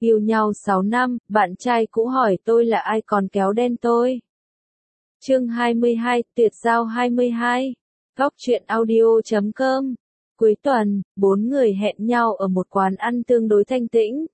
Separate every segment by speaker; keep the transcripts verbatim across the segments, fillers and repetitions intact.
Speaker 1: Yêu nhau sáu năm, bạn trai cũ hỏi tôi là ai còn kéo đen tôi. Chương hai mươi hai, tuyệt giao hai mươi hai. Góc truyện audio chấm com. Cuối tuần, bốn người hẹn nhau ở một quán ăn tương đối thanh tĩnh.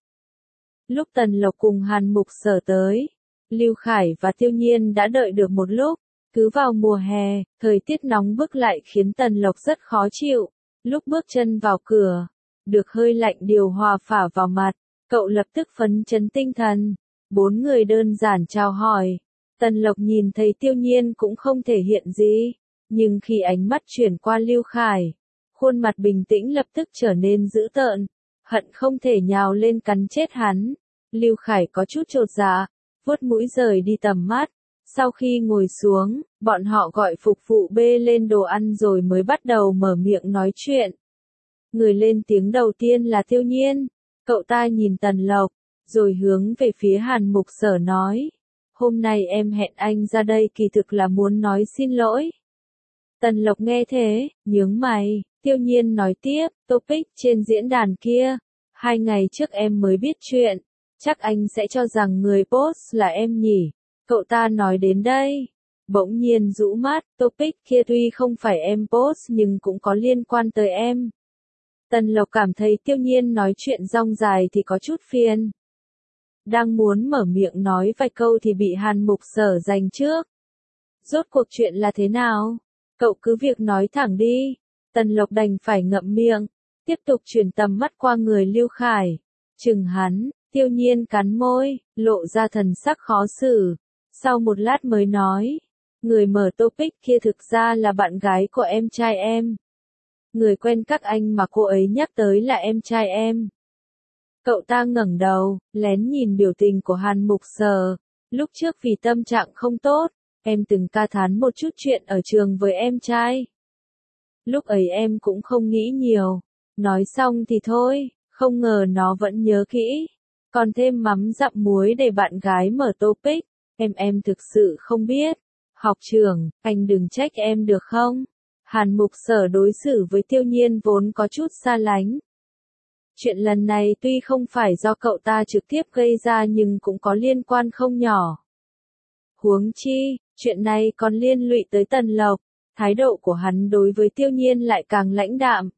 Speaker 1: Lúc Tần Lộc cùng Hàn Mục Sở tới, Lưu Khải và Tiêu Nhiên đã đợi được một lúc. Cứ vào mùa hè, thời tiết nóng bức lại khiến Tần Lộc rất khó chịu. Lúc bước chân vào cửa, được hơi lạnh điều hòa phả vào mặt, cậu lập tức phấn chấn tinh thần. Bốn người đơn giản chào hỏi. Tần Lộc nhìn thấy Tiêu Nhiên cũng không thể hiện gì, nhưng khi ánh mắt chuyển qua Lưu Khải, khuôn mặt bình tĩnh lập tức trở nên dữ tợn, hận không thể nhào lên cắn chết hắn. Lưu Khải có chút chột dạ, vuốt mũi rời đi tầm mắt. Sau khi ngồi xuống, bọn họ gọi phục vụ bê lên đồ ăn rồi mới bắt đầu mở miệng nói chuyện. Người lên tiếng đầu tiên là Tiêu Nhiên. Cậu ta nhìn Tần Lộc, rồi hướng về phía Hàn Mục Sở nói. Hôm nay em hẹn anh ra đây kỳ thực là muốn nói xin lỗi. Tần Lộc nghe thế, nhướng mày. Tiêu Nhiên nói tiếp, topic trên diễn đàn kia. Hai ngày trước em mới biết chuyện. Chắc anh sẽ cho rằng người post là em nhỉ. Cậu ta nói đến đây. Bỗng nhiên rũ mắt, topic kia tuy không phải em post nhưng cũng có liên quan tới em. Tần Lộc cảm thấy Tiêu Nhiên nói chuyện rong dài thì có chút phiền. Đang muốn mở miệng nói vài câu thì bị Hàn Mục Sở giành trước. Rốt cuộc chuyện là thế nào? Cậu cứ việc nói thẳng đi. Tần Lộc đành phải ngậm miệng, tiếp tục chuyển tầm mắt qua người Lưu Khải. Chừng hắn, Tiêu Nhiên cắn môi, lộ ra thần sắc khó xử. Sau một lát mới nói, người mở topic kia thực ra là bạn gái của em trai em. Người quen các anh mà cô ấy nhắc tới là em trai em. Cậu ta ngẩng đầu, lén nhìn biểu tình của Hàn Mục Sở. Lúc trước vì tâm trạng không tốt, em từng ca thán một chút chuyện ở trường với em trai. Lúc ấy em cũng không nghĩ nhiều. Nói xong thì thôi, không ngờ nó vẫn nhớ kỹ. Còn thêm mắm dặm muối để bạn gái mở topic. Em em thực sự không biết. Học trưởng, anh đừng trách em được không? Hàn Mục Sở đối xử với Tiêu Nhiên vốn có chút xa lánh. Chuyện lần này tuy không phải do cậu ta trực tiếp gây ra nhưng cũng có liên quan không nhỏ. Huống chi, chuyện này còn liên lụy tới Tần Lộc, thái độ của hắn đối với Tiêu Nhiên lại càng lãnh đạm.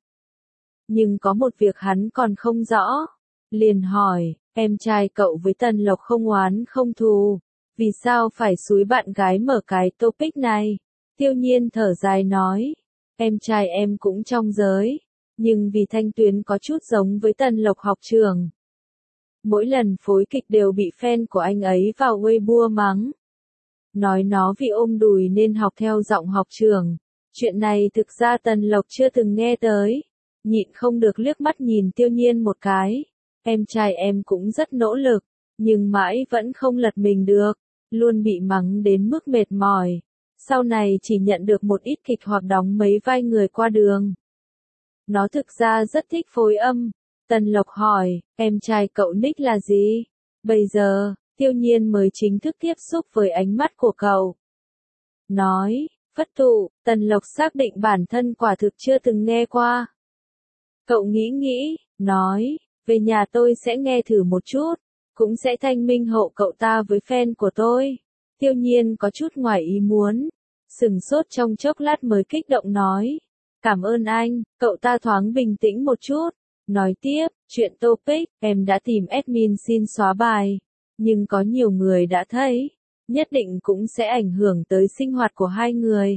Speaker 1: Nhưng có một việc hắn còn không rõ. Liền hỏi, em trai cậu với Tần Lộc không oán không thù, vì sao phải xúi bạn gái mở cái topic này? Tiêu Nhiên thở dài nói, em trai em cũng trong giới. Nhưng vì thanh tuyến có chút giống với Tần Lộc học trường. Mỗi lần phối kịch đều bị fan của anh ấy vào Weibo mắng. Nói nó vì ôm đùi nên học theo giọng học trường. Chuyện này thực ra Tần Lộc chưa từng nghe tới. Nhịn không được liếc mắt nhìn Tiêu Nhiên một cái. Em trai em cũng rất nỗ lực, nhưng mãi vẫn không lật mình được. Luôn bị mắng đến mức mệt mỏi. Sau này chỉ nhận được một ít kịch hoặc đóng mấy vai người qua đường. Nó thực ra rất thích phối âm. Tần Lộc hỏi, em trai cậu nick là gì? Bây giờ, Tiêu Nhiên mới chính thức tiếp xúc với ánh mắt của cậu. Nói, Phất Thụ. Tần Lộc xác định bản thân quả thực chưa từng nghe qua. Cậu nghĩ nghĩ, nói, về nhà tôi sẽ nghe thử một chút, cũng sẽ thanh minh hậu cậu ta với fan của tôi. Tiêu Nhiên có chút ngoài ý muốn, sừng sốt trong chốc lát mới kích động nói. Cảm ơn anh, cậu ta thoáng bình tĩnh một chút. Nói tiếp, chuyện topic, em đã tìm admin xin xóa bài. Nhưng có nhiều người đã thấy, nhất định cũng sẽ ảnh hưởng tới sinh hoạt của hai người.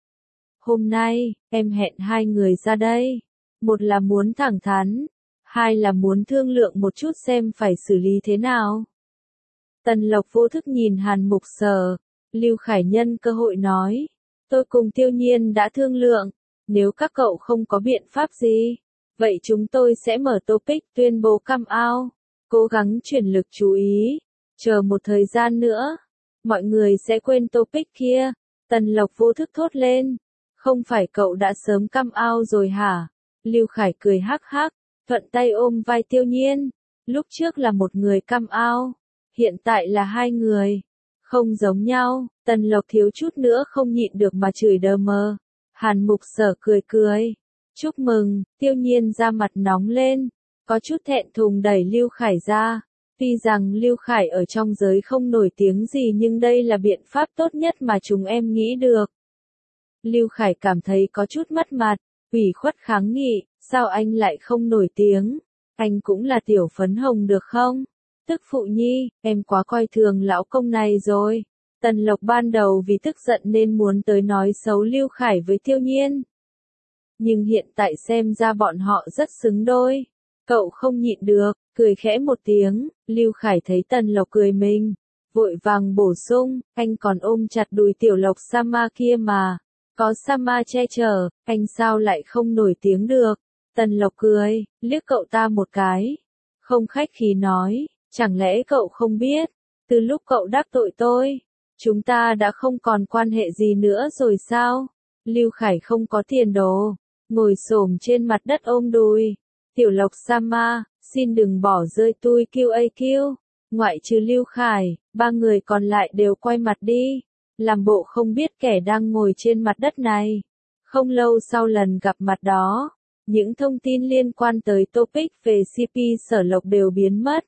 Speaker 1: Hôm nay, em hẹn hai người ra đây. Một là muốn thẳng thắn, hai là muốn thương lượng một chút xem phải xử lý thế nào. Tần Lộc vô thức nhìn Hàn Mục Sở. Lưu Khải nhân cơ hội nói, tôi cùng Tiêu Nhiên đã thương lượng. Nếu các cậu không có biện pháp gì, vậy chúng tôi sẽ mở topic tuyên bố come out. Cố gắng chuyển lực chú ý. Chờ một thời gian nữa, mọi người sẽ quên topic kia. Tần Lộc vô thức thốt lên. Không phải cậu đã sớm come out rồi hả? Lưu Khải cười hắc hắc, thuận tay ôm vai Tiêu Nhiên. Lúc trước là một người come out, hiện tại là hai người. Không giống nhau. Tần Lộc thiếu chút nữa không nhịn được mà chửi đờ mờ. Hàn Mục Sở cười cười. Chúc mừng. Tiêu Nhiên ra mặt nóng lên, có chút thẹn thùng đẩy Lưu Khải ra. Tuy rằng Lưu Khải ở trong giới không nổi tiếng gì nhưng đây là biện pháp tốt nhất mà chúng em nghĩ được. Lưu Khải cảm thấy có chút mất mặt, ủy khuất kháng nghị, sao anh lại không nổi tiếng? Anh cũng là tiểu phấn hồng được không? Tức phụ nhi, em quá coi thường lão công này rồi. Tần Lộc ban đầu vì tức giận nên muốn tới nói xấu Lưu Khải với Tiêu Nhiên. Nhưng hiện tại xem ra bọn họ rất xứng đôi. Cậu không nhịn được, cười khẽ một tiếng, Lưu Khải thấy Tần Lộc cười mình. Vội vàng bổ sung, anh còn ôm chặt đùi tiểu Lộc Sama kia mà. Có Sama che chở, anh sao lại không nổi tiếng được. Tần Lộc cười, liếc cậu ta một cái. Không khách khí nói, chẳng lẽ cậu không biết, từ lúc cậu đắc tội tôi, chúng ta đã không còn quan hệ gì nữa rồi sao? Lưu Khải không có tiền đồ, ngồi xổm trên mặt đất ôm đùi. Tiểu Lộc Sama, xin đừng bỏ rơi tôi kiu a kiu. Ngoại trừ Lưu Khải, ba người còn lại đều quay mặt đi, làm bộ không biết kẻ đang ngồi trên mặt đất này. Không lâu sau lần gặp mặt đó, những thông tin liên quan tới topic về xê pê Sở Lộc đều biến mất.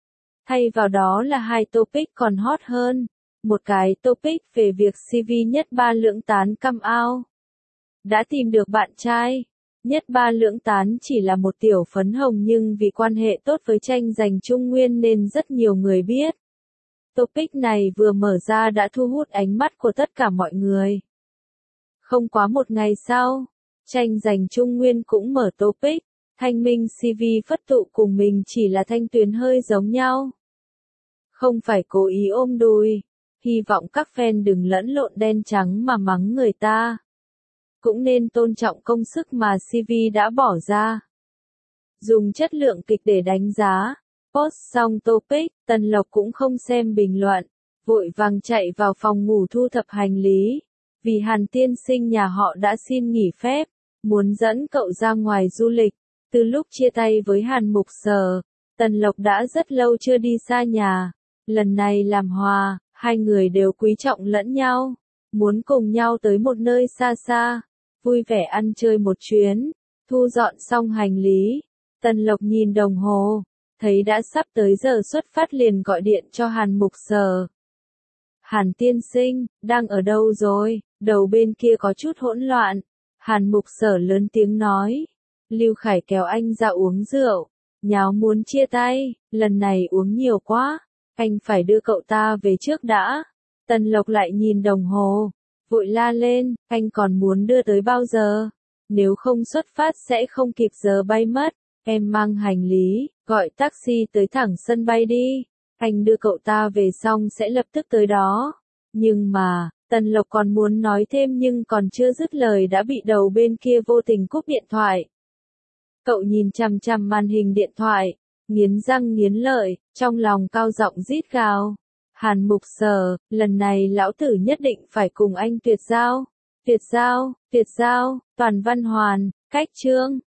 Speaker 1: Thay vào đó là hai topic còn hot hơn. Một cái topic về việc xê vê Nhất Ba Lưỡng Tán come out. Đã tìm được bạn trai. Nhất Ba Lưỡng Tán chỉ là một tiểu phấn hồng nhưng vì quan hệ tốt với tranh giành Trung Nguyên nên rất nhiều người biết. Topic này vừa mở ra đã thu hút ánh mắt của tất cả mọi người. Không quá một ngày sau, tranh giành Trung Nguyên cũng mở topic. Thanh Minh xê vê Phất Tụ cùng mình chỉ là thanh tuyến hơi giống nhau. Không phải cố ý ôm đùi. Hy vọng các fan đừng lẫn lộn đen trắng mà mắng người ta. Cũng nên tôn trọng công sức mà xê vê đã bỏ ra. Dùng chất lượng kịch để đánh giá. Post xong topic, Tần Lộc cũng không xem bình luận. Vội vàng chạy vào phòng ngủ thu thập hành lý. Vì Hàn tiên sinh nhà họ đã xin nghỉ phép. Muốn dẫn cậu ra ngoài du lịch. Từ lúc chia tay với Hàn Mục Sở, Tần Lộc đã rất lâu chưa đi xa nhà. Lần này làm hòa, hai người đều quý trọng lẫn nhau. Muốn cùng nhau tới một nơi xa xa. Vui vẻ ăn chơi một chuyến. Thu dọn xong hành lý. Tần Lộc nhìn đồng hồ. Thấy đã sắp tới giờ xuất phát liền gọi điện cho Hàn Mục Sở. Hàn tiên sinh, đang ở đâu rồi? Đầu bên kia có chút hỗn loạn. Hàn Mục Sở lớn tiếng nói. Lưu Khải kéo anh ra uống rượu. Nháo muốn chia tay, lần này uống nhiều quá. Anh phải đưa cậu ta về trước đã. Tần Lộc lại nhìn đồng hồ. Vội la lên, anh còn muốn đưa tới bao giờ? Nếu không xuất phát sẽ không kịp giờ bay mất. Em mang hành lý, gọi taxi tới thẳng sân bay đi. Anh đưa cậu ta về xong sẽ lập tức tới đó. Nhưng mà, Tần Lộc còn muốn nói thêm nhưng còn chưa dứt lời đã bị đầu bên kia vô tình cúp điện thoại. Cậu nhìn chằm chằm màn hình điện thoại, nghiến răng nghiến lợi, trong lòng cao giọng rít gào. Hàn Mục Sở, lần này lão tử nhất định phải cùng anh tuyệt giao. Tuyệt giao, tuyệt giao, toàn văn hoàn, cách chương.